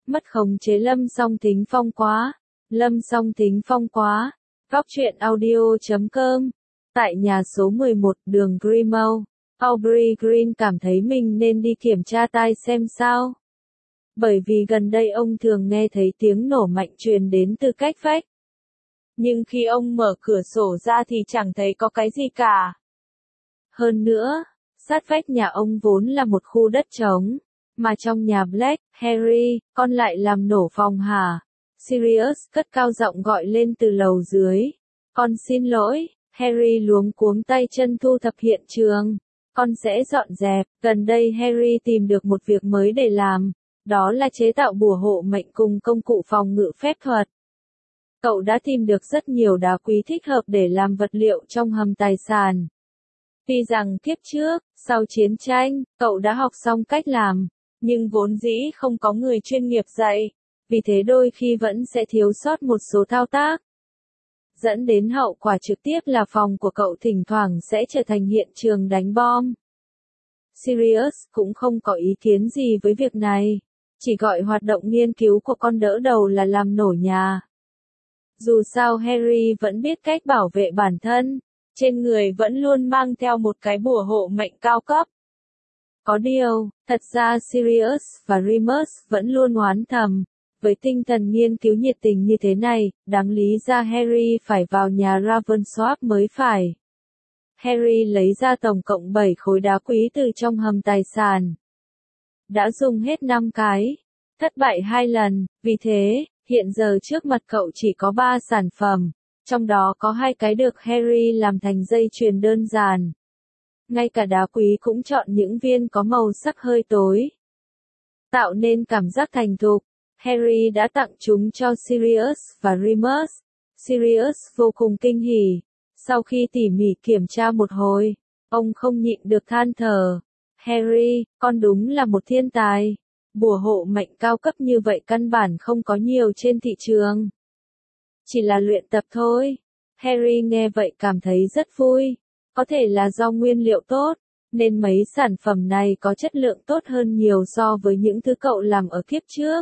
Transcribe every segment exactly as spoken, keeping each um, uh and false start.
Mất khống chế Lâm Song Thính Phong quá. Lâm Song Thính Phong quá. Góc truyện audio chấm com. Tại nhà số mười một đường Grimmauld, Aubrey Green cảm thấy mình nên đi kiểm tra tai xem sao. Bởi vì gần đây ông thường nghe thấy tiếng nổ mạnh truyền đến từ cách vách. Nhưng khi ông mở cửa sổ ra thì chẳng thấy có cái gì cả. Hơn nữa, sát vách nhà ông vốn là một khu đất trống, mà trong nhà Black, Harry, con lại làm nổ phòng hả? Sirius cất cao giọng gọi lên từ lầu dưới. Con xin lỗi, Harry luống cuống tay chân thu thập hiện trường. Con sẽ dọn dẹp. Gần đây Harry tìm được một việc mới để làm, đó là chế tạo bùa hộ mệnh cùng công cụ phòng ngự phép thuật. Cậu đã tìm được rất nhiều đá quý thích hợp để làm vật liệu trong hầm tài sản. Tuy rằng kiếp trước, sau chiến tranh, cậu đã học xong cách làm, nhưng vốn dĩ không có người chuyên nghiệp dạy, vì thế đôi khi vẫn sẽ thiếu sót một số thao tác. Dẫn đến hậu quả trực tiếp là phòng của cậu thỉnh thoảng sẽ trở thành hiện trường đánh bom. Sirius cũng không có ý kiến gì với việc này, chỉ gọi hoạt động nghiên cứu của con đỡ đầu là làm nổ nhà. Dù sao Harry vẫn biết cách bảo vệ bản thân, trên người vẫn luôn mang theo một cái bùa hộ mệnh cao cấp. Có điều, thật ra Sirius và Remus vẫn luôn oán thầm, với tinh thần nghiên cứu nhiệt tình như thế này, đáng lý ra Harry phải vào nhà Ravensworth mới phải. Harry lấy ra tổng cộng bảy khối đá quý từ trong hầm tài sản. Đã dùng hết năm cái, thất bại hai lần, vì thế, hiện giờ trước mặt cậu chỉ có ba sản phẩm, trong đó có hai cái được Harry làm thành dây chuyền đơn giản. Ngay cả đá quý cũng chọn những viên có màu sắc hơi tối. Tạo nên cảm giác thành thục, Harry đã tặng chúng cho Sirius và Remus. Sirius vô cùng kinh hỉ. Sau khi tỉ mỉ kiểm tra một hồi, ông không nhịn được than thở. Harry, con đúng là một thiên tài. Bùa hộ mệnh cao cấp như vậy căn bản không có nhiều trên thị trường. Chỉ là luyện tập thôi. Harry nghe vậy cảm thấy rất vui. Có thể là do nguyên liệu tốt, nên mấy sản phẩm này có chất lượng tốt hơn nhiều so với những thứ cậu làm ở kiếp trước.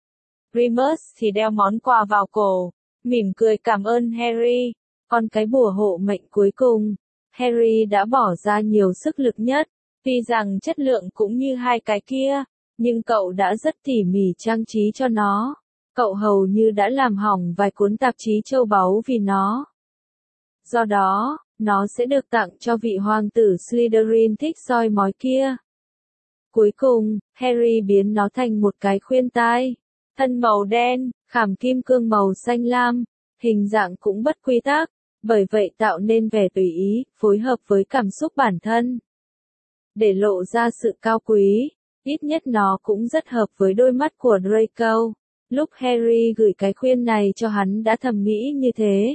Remus thì đeo món quà vào cổ, mỉm cười cảm ơn Harry. Còn cái bùa hộ mệnh cuối cùng, Harry đã bỏ ra nhiều sức lực nhất. Tuy rằng chất lượng cũng như hai cái kia, nhưng cậu đã rất tỉ mỉ trang trí cho nó. Cậu hầu như đã làm hỏng vài cuốn tạp chí châu báu vì nó. Do đó, nó sẽ được tặng cho vị hoàng tử Slytherin thích soi mói kia. Cuối cùng, Harry biến nó thành một cái khuyên tai. Thân màu đen, khảm kim cương màu xanh lam, hình dạng cũng bất quy tắc, bởi vậy tạo nên vẻ tùy ý, phối hợp với cảm xúc bản thân. Để lộ ra sự cao quý, ít nhất nó cũng rất hợp với đôi mắt của Draco. Lúc Harry gửi cái khuyên này cho hắn đã thầm nghĩ như thế.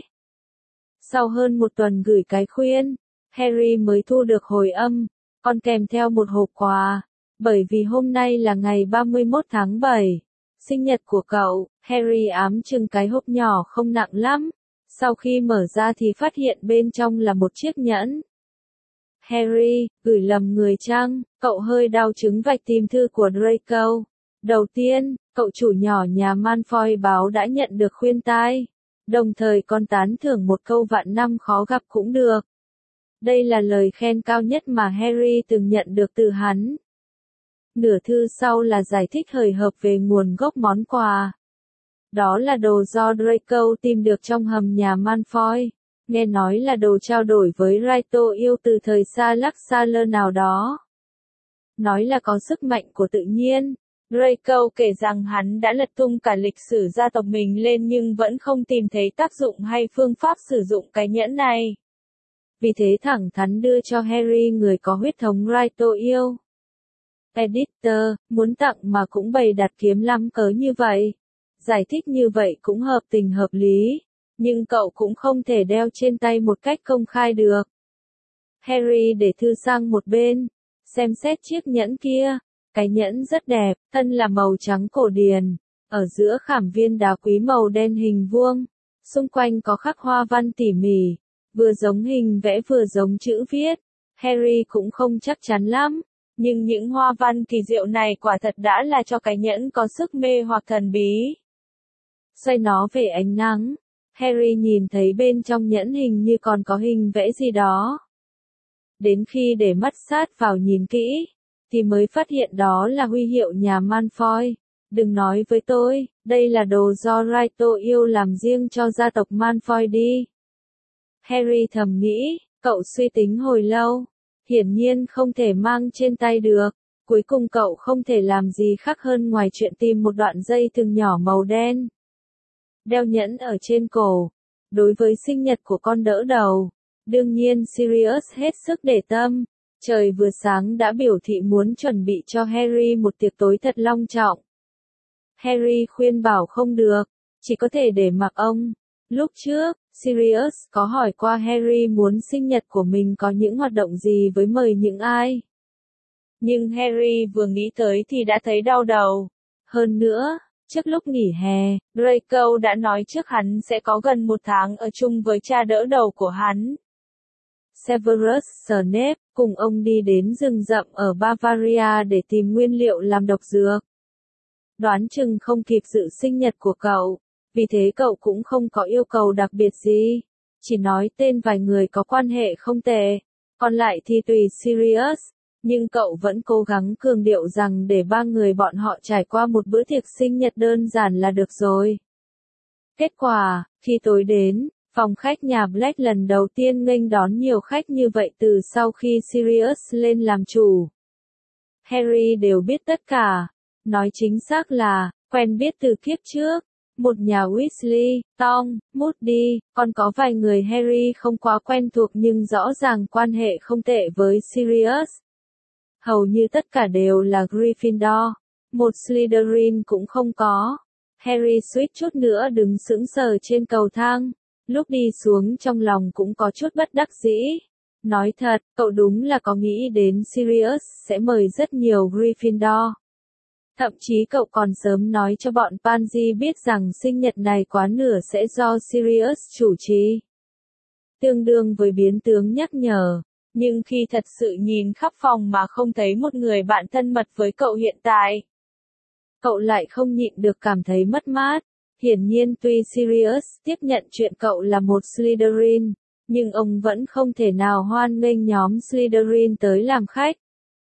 Sau hơn một tuần gửi cái khuyên, Harry mới thu được hồi âm, còn kèm theo một hộp quà. Bởi vì hôm nay là ngày ba mươi mốt tháng bảy, sinh nhật của cậu, Harry ám chừng cái hộp nhỏ không nặng lắm. Sau khi mở ra thì phát hiện bên trong là một chiếc nhẫn. Harry, gửi lầm người chăng? Cậu hơi đau chứng vạch tìm thư của Draco. Đầu tiên, cậu chủ nhỏ nhà Malfoy báo đã nhận được khuyên tai. Đồng thời còn tán thưởng một câu vạn năm khó gặp cũng được. Đây là lời khen cao nhất mà Harry từng nhận được từ hắn. Nửa thư sau là giải thích hời hợt về nguồn gốc món quà. Đó là đồ do Draco tìm được trong hầm nhà Malfoy. Nghe nói là đồ trao đổi với Raito yêu từ thời xa lắc xa lơ nào đó. Nói là có sức mạnh của tự nhiên. Draco kể rằng hắn đã lật tung cả lịch sử gia tộc mình lên nhưng vẫn không tìm thấy tác dụng hay phương pháp sử dụng cái nhẫn này. Vì thế thẳng thắn đưa cho Harry người có huyết thống Raito yêu. Editor, muốn tặng mà cũng bày đặt kiếm lắm cớ như vậy. Giải thích như vậy cũng hợp tình hợp lý, nhưng cậu cũng không thể đeo trên tay một cách công khai được. Harry để thư sang một bên, xem xét chiếc nhẫn kia. Cái nhẫn rất đẹp, thân là màu trắng cổ điển, ở giữa khảm viên đá quý màu đen hình vuông, xung quanh có khắc hoa văn tỉ mỉ, vừa giống hình vẽ vừa giống chữ viết. Harry cũng không chắc chắn lắm, Nhưng những hoa văn kỳ diệu này quả thật đã là cho cái nhẫn có sức mê hoặc thần bí. Xoay nó về ánh nắng, Harry nhìn thấy bên trong nhẫn hình như còn có hình vẽ gì đó. Đến khi để mắt sát vào nhìn kỹ, thì mới phát hiện đó là huy hiệu nhà Malfoy. Đừng nói với tôi, đây là đồ do Draco yêu làm riêng cho gia tộc Malfoy đi. Harry thầm nghĩ, cậu suy tính hồi lâu, hiển nhiên không thể mang trên tay được. Cuối cùng cậu không thể làm gì khác hơn ngoài chuyện tìm một đoạn dây thừng nhỏ màu đen. Đeo nhẫn ở trên cổ. Đối với sinh nhật của con đỡ đầu, đương nhiên Sirius hết sức để tâm. Trời vừa sáng đã biểu thị muốn chuẩn bị cho Harry một tiệc tối thật long trọng. Harry khuyên bảo không được, chỉ có thể để mặc ông. Lúc trước, Sirius có hỏi qua Harry muốn sinh nhật của mình có những hoạt động gì với mời những ai. Nhưng Harry vừa nghĩ tới thì đã thấy đau đầu. Hơn nữa, trước lúc nghỉ hè, Draco đã nói trước hắn sẽ có gần một tháng ở chung với cha đỡ đầu của hắn. Severus Snape, cùng ông đi đến rừng rậm ở Bavaria để tìm nguyên liệu làm độc dược. Đoán chừng không kịp dự sinh nhật của cậu, vì thế cậu cũng không có yêu cầu đặc biệt gì, chỉ nói tên vài người có quan hệ không tệ, còn lại thì tùy Sirius, nhưng cậu vẫn cố gắng cường điệu rằng để ba người bọn họ trải qua một bữa tiệc sinh nhật đơn giản là được rồi. Kết quả, khi tối đến, phòng khách nhà Black lần đầu tiên nghênh đón nhiều khách như vậy từ sau khi Sirius lên làm chủ. Harry đều biết tất cả, nói chính xác là, quen biết từ kiếp trước. Một nhà Weasley, Tom, Moody, còn có vài người Harry không quá quen thuộc nhưng rõ ràng quan hệ không tệ với Sirius. Hầu như tất cả đều là Gryffindor, một Slytherin cũng không có. Harry suýt chút nữa đứng sững sờ trên cầu thang, lúc đi xuống trong lòng cũng có chút bất đắc dĩ. Nói thật, cậu đúng là có nghĩ đến Sirius sẽ mời rất nhiều Gryffindor. Thậm chí cậu còn sớm nói cho bọn Pansy biết rằng sinh nhật này quá nửa sẽ do Sirius chủ trì. Tương đương với biến tướng nhắc nhở, nhưng khi thật sự nhìn khắp phòng mà không thấy một người bạn thân mật với cậu hiện tại, cậu lại không nhịn được cảm thấy mất mát. Hiển nhiên tuy Sirius tiếp nhận chuyện cậu là một Slytherin, nhưng ông vẫn không thể nào hoan nghênh nhóm Slytherin tới làm khách.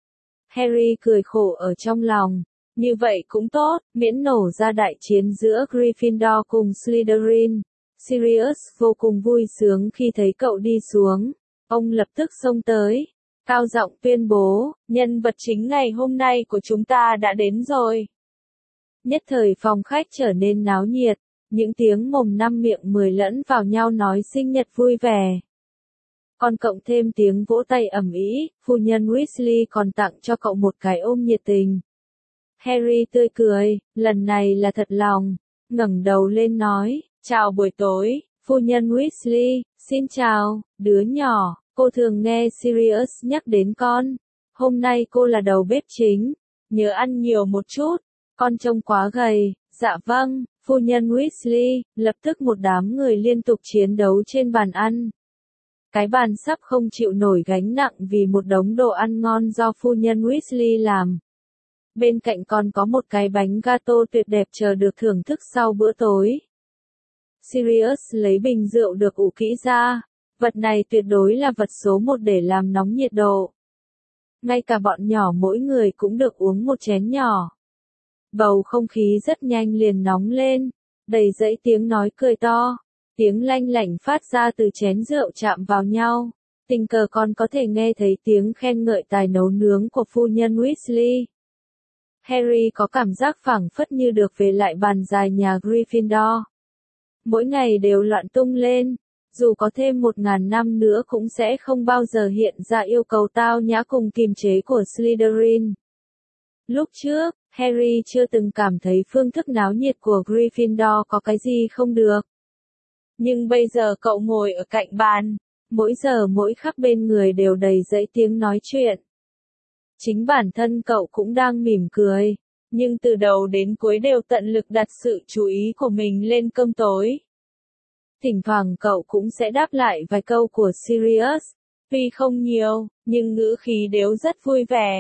Harry cười khổ ở trong lòng. Như vậy cũng tốt, miễn nổ ra đại chiến giữa Gryffindor cùng Slytherin. Sirius vô cùng vui sướng khi thấy cậu đi xuống. Ông lập tức xông tới, cao giọng tuyên bố, nhân vật chính ngày hôm nay của chúng ta đã đến rồi. Nhất thời phòng khách trở nên náo nhiệt, những tiếng mồm năm miệng mười lẫn vào nhau nói sinh nhật vui vẻ. Còn cộng thêm tiếng vỗ tay ầm ĩ, phu nhân Weasley còn tặng cho cậu một cái ôm nhiệt tình. Harry tươi cười, lần này là thật lòng, ngẩng đầu lên nói, chào buổi tối, phu nhân Weasley, xin chào, đứa nhỏ, cô thường nghe Sirius nhắc đến con, hôm nay cô là đầu bếp chính, nhớ ăn nhiều một chút, con trông quá gầy, dạ vâng, phu nhân Weasley, lập tức một đám người liên tục chiến đấu trên bàn ăn. Cái bàn sắp không chịu nổi gánh nặng vì một đống đồ ăn ngon do phu nhân Weasley làm. Bên cạnh còn có một cái bánh gato tuyệt đẹp chờ được thưởng thức sau bữa tối. Sirius lấy bình rượu được ủ kỹ ra, vật này tuyệt đối là vật số một để làm nóng nhiệt độ. Ngay cả bọn nhỏ mỗi người cũng được uống một chén nhỏ. Bầu không khí rất nhanh liền nóng lên, đầy dẫy tiếng nói cười to, tiếng lanh lảnh phát ra từ chén rượu chạm vào nhau. Tình cờ còn có thể nghe thấy tiếng khen ngợi tài nấu nướng của phu nhân Weasley. Harry có cảm giác phảng phất như được về lại bàn dài nhà Gryffindor. Mỗi ngày đều loạn tung lên, dù có thêm một ngàn năm nữa cũng sẽ không bao giờ hiện ra yêu cầu tao nhã cùng kiềm chế của Slytherin. Lúc trước, Harry chưa từng cảm thấy phương thức náo nhiệt của Gryffindor có cái gì không được. Nhưng bây giờ cậu ngồi ở cạnh bàn, mỗi giờ mỗi khắc bên người đều đầy dẫy tiếng nói chuyện. Chính bản thân cậu cũng đang mỉm cười, nhưng từ đầu đến cuối đều tận lực đặt sự chú ý của mình lên cơm tối. Thỉnh thoảng cậu cũng sẽ đáp lại vài câu của Sirius, tuy không nhiều, nhưng ngữ khí đều rất vui vẻ.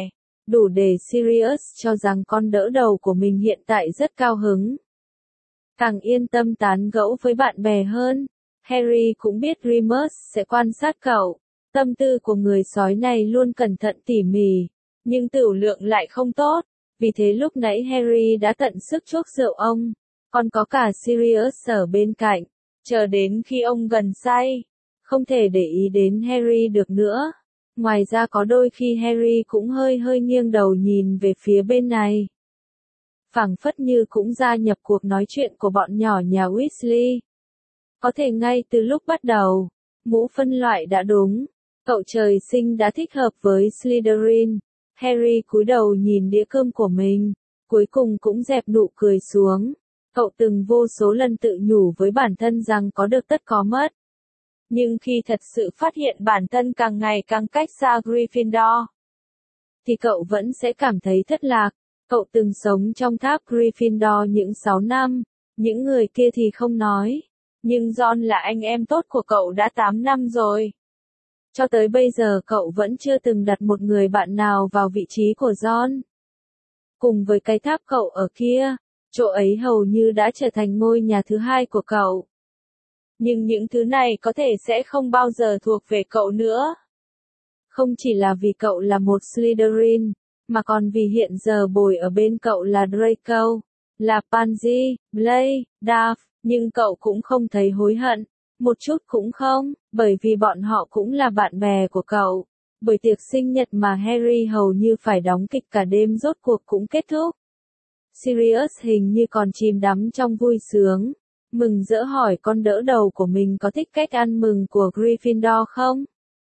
đủ để Sirius cho rằng con đỡ đầu của mình hiện tại rất cao hứng. Càng yên tâm tán gẫu với bạn bè hơn, Harry cũng biết Remus sẽ quan sát cậu. Tâm tư của người sói này luôn cẩn thận tỉ mỉ, nhưng tửu lượng lại không tốt. Vì thế lúc nãy Harry đã tận sức chuốc rượu ông, còn có cả Sirius ở bên cạnh, chờ đến khi ông gần say, không thể để ý đến Harry được nữa. Ngoài ra có đôi khi Harry cũng hơi hơi nghiêng đầu nhìn về phía bên này. Phảng phất như cũng gia nhập cuộc nói chuyện của bọn nhỏ nhà Weasley. Có thể ngay từ lúc bắt đầu, mũ phân loại đã đúng, cậu trời sinh đã thích hợp với Slytherin. Harry cúi đầu nhìn đĩa cơm của mình, cuối cùng cũng dẹp nụ cười xuống. Cậu từng vô số lần tự nhủ với bản thân rằng có được tất có mất. Nhưng khi thật sự phát hiện bản thân càng ngày càng cách xa Gryffindor, thì cậu vẫn sẽ cảm thấy thất lạc. Cậu từng sống trong tháp Gryffindor những sáu năm, những người kia thì không nói. Nhưng John là anh em tốt của cậu đã tám năm rồi. Cho tới bây giờ cậu vẫn chưa từng đặt một người bạn nào vào vị trí của John. Cùng với cái tháp cậu ở kia, chỗ ấy hầu như đã trở thành ngôi nhà thứ hai của cậu. Nhưng những thứ này có thể sẽ không bao giờ thuộc về cậu nữa. Không chỉ là vì cậu là một Slytherin, mà còn vì hiện giờ bồi ở bên cậu là Draco, là Pansy, Blake, Duff, nhưng cậu cũng không thấy hối hận. Một chút cũng không, bởi vì bọn họ cũng là bạn bè của cậu. Buổi tiệc sinh nhật mà Harry hầu như phải đóng kịch cả đêm rốt cuộc cũng kết thúc. Sirius hình như còn chìm đắm trong vui sướng, mừng rỡ hỏi con đỡ đầu của mình có thích cách ăn mừng của Gryffindor không?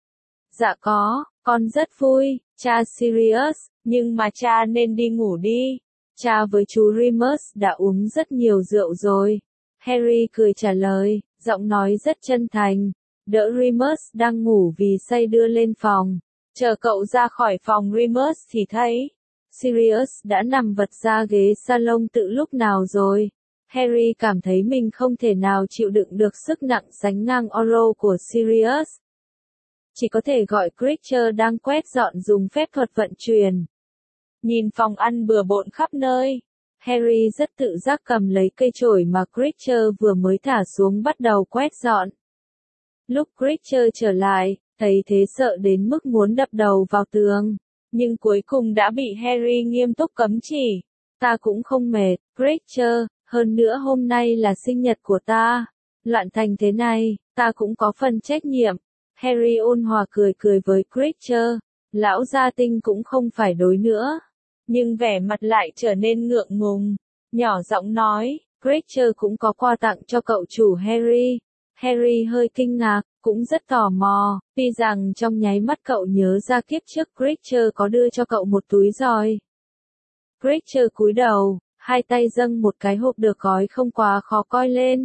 Dạ có, con rất vui, cha Sirius, nhưng mà cha nên đi ngủ đi. Cha với chú Remus đã uống rất nhiều rượu rồi. Harry cười trả lời, giọng nói rất chân thành. Đỡ Remus đang ngủ vì say đưa lên phòng. Chờ cậu ra khỏi phòng Remus thì thấy Sirius đã nằm vật ra ghế salon từ lúc nào rồi. Harry cảm thấy mình không thể nào chịu đựng được sức nặng sánh ngang Oro của Sirius. Chỉ có thể gọi Creature đang quét dọn dùng phép thuật vận chuyển. Nhìn phòng ăn bừa bộn khắp nơi, Harry rất tự giác cầm lấy cây chổi mà Creature vừa mới thả xuống bắt đầu quét dọn. Lúc Creature trở lại, thấy thế sợ đến mức muốn đập đầu vào tường, nhưng cuối cùng đã bị Harry nghiêm túc cấm chỉ. Ta cũng không mệt, Creature, hơn nữa hôm nay là sinh nhật của ta. Loạn thành thế này, ta cũng có phần trách nhiệm. Harry ôn hòa cười cười với Creature, lão gia tinh cũng không phải đối nữa. Nhưng vẻ mặt lại trở nên ngượng ngùng, nhỏ giọng nói, Creature cũng có quà tặng cho cậu chủ Harry. Harry hơi kinh ngạc, cũng rất tò mò, tuy rằng trong nháy mắt cậu nhớ ra kiếp trước Creature có đưa cho cậu một túi giòi. Creature cúi đầu, hai tay dâng một cái hộp được gói không quá khó coi lên.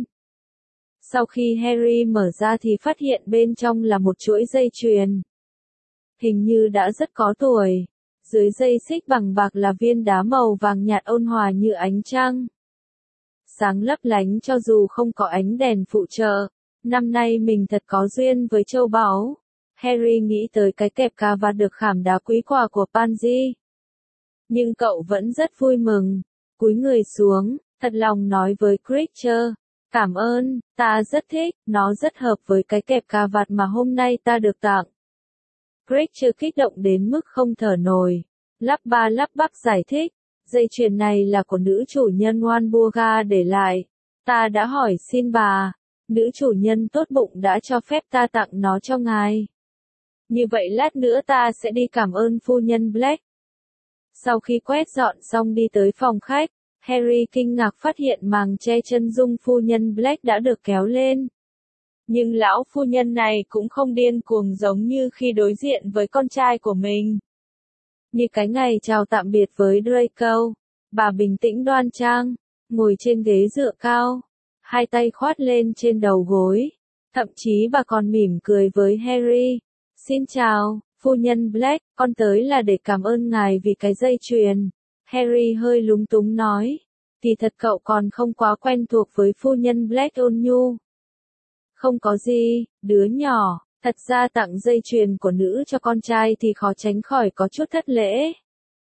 Sau khi Harry mở ra thì phát hiện bên trong là một chuỗi dây chuyền. Hình như đã rất có tuổi. Dưới dây xích bằng bạc là viên đá màu vàng nhạt ôn hòa như ánh trăng. Sáng lấp lánh cho dù không có ánh đèn phụ trợ. Năm nay mình thật có duyên với châu báu. Harry nghĩ tới cái kẹp cà vạt được khảm đá quý quà của Pansy. Nhưng cậu vẫn rất vui mừng. Cúi người xuống, thật lòng nói với Creature. Cảm ơn, ta rất thích, nó rất hợp với cái kẹp cà vạt mà hôm nay ta được tặng. Creature kích động đến mức không thở nổi. Lắp ba lắp bắp giải thích, dây chuyền này là của nữ chủ nhân Walburga để lại. Ta đã hỏi xin bà, nữ chủ nhân tốt bụng đã cho phép ta tặng nó cho ngài. Như vậy lát nữa ta sẽ đi cảm ơn phu nhân Black. Sau khi quét dọn xong đi tới phòng khách, Harry kinh ngạc phát hiện màn che chân dung phu nhân Black đã được kéo lên. Nhưng lão phu nhân này cũng không điên cuồng giống như khi đối diện với con trai của mình. Như cái ngày chào tạm biệt với Draco, bà bình tĩnh đoan trang, ngồi trên ghế dựa cao, hai tay khoát lên trên đầu gối. Thậm chí bà còn mỉm cười với Harry. Xin chào, phu nhân Black, con tới là để cảm ơn ngài vì cái dây chuyền. Harry hơi lúng túng nói, thì thật cậu còn không quá quen thuộc với phu nhân Black ôn nhu. Không có gì, đứa nhỏ, thật ra tặng dây chuyền của nữ cho con trai thì khó tránh khỏi có chút thất lễ.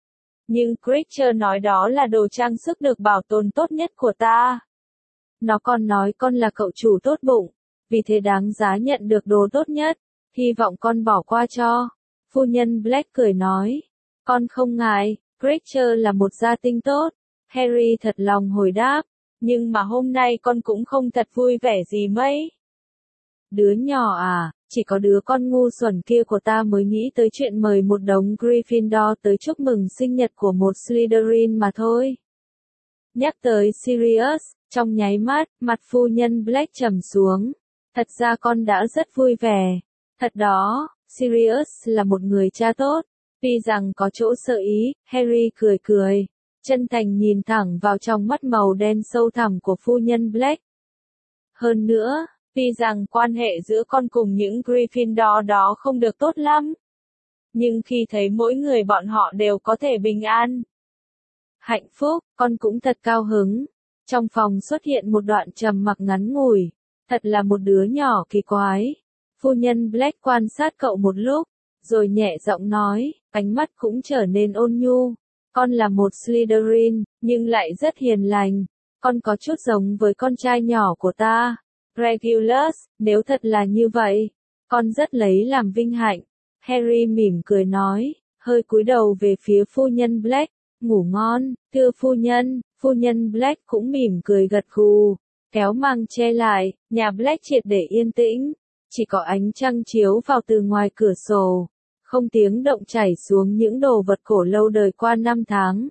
Nhưng Creature nói đó là đồ trang sức được bảo tồn tốt nhất của ta. Nó còn nói con là cậu chủ tốt bụng, vì thế đáng giá nhận được đồ tốt nhất. Hy vọng con bỏ qua cho. Phu nhân Black cười nói. Con không ngại, Creature là một gia tinh tốt. Harry thật lòng hồi đáp. Nhưng mà hôm nay con cũng không thật vui vẻ gì mấy. Đứa nhỏ à, chỉ có đứa con ngu xuẩn kia của ta mới nghĩ tới chuyện mời một đống Gryffindor tới chúc mừng sinh nhật của một Slytherin mà thôi. Nhắc tới Sirius, trong nháy mắt, mặt phu nhân Black trầm xuống. Thật ra con đã rất vui vẻ. Thật đó, Sirius là một người cha tốt. Tuy rằng có chỗ sợ ý, Harry cười cười, chân thành nhìn thẳng vào trong mắt màu đen sâu thẳm của phu nhân Black. Hơn nữa, tuy rằng quan hệ giữa con cùng những Gryffindor đó không được tốt lắm, nhưng khi thấy mỗi người bọn họ đều có thể bình an, hạnh phúc, con cũng thật cao hứng. Trong phòng xuất hiện một đoạn trầm mặc ngắn ngủi. Thật là một đứa nhỏ kỳ quái. Phu nhân Black quan sát cậu một lúc, rồi nhẹ giọng nói, ánh mắt cũng trở nên ôn nhu. Con là một Slytherin, nhưng lại rất hiền lành. Con có chút giống với con trai nhỏ của ta, Regulus, nếu thật là như vậy, con rất lấy làm vinh hạnh. Harry mỉm cười nói, hơi cúi đầu về phía phu nhân Black. Ngủ ngon, thưa phu nhân. Phu nhân Black cũng mỉm cười gật gù, kéo màn che lại, nhà Black triệt để yên tĩnh, chỉ có ánh trăng chiếu vào từ ngoài cửa sổ, không tiếng động chảy xuống những đồ vật cổ lâu đời qua năm tháng.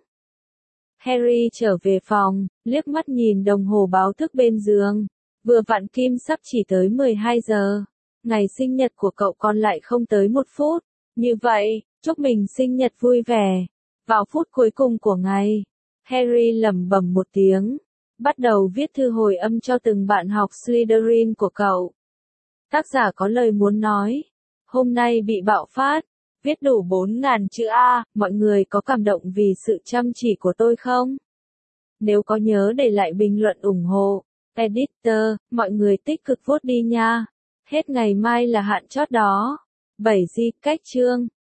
Harry trở về phòng, liếc mắt nhìn đồng hồ báo thức bên giường, vừa vặn kim sắp chỉ tới mười hai giờ, ngày sinh nhật của cậu còn lại không tới một phút, như vậy, chúc mình sinh nhật vui vẻ. Vào phút cuối cùng của ngày, Harry lẩm bẩm một tiếng, bắt đầu viết thư hồi âm cho từng bạn học Slytherin của cậu. Tác giả có lời muốn nói, hôm nay bị bạo phát, viết đủ bốn nghìn chữ A, mọi người có cảm động vì sự chăm chỉ của tôi không? Nếu có nhớ để lại bình luận ủng hộ. Editor, mọi người tích cực vote đi nha. Hết ngày mai là hạn chót đó. bảy Di cách chương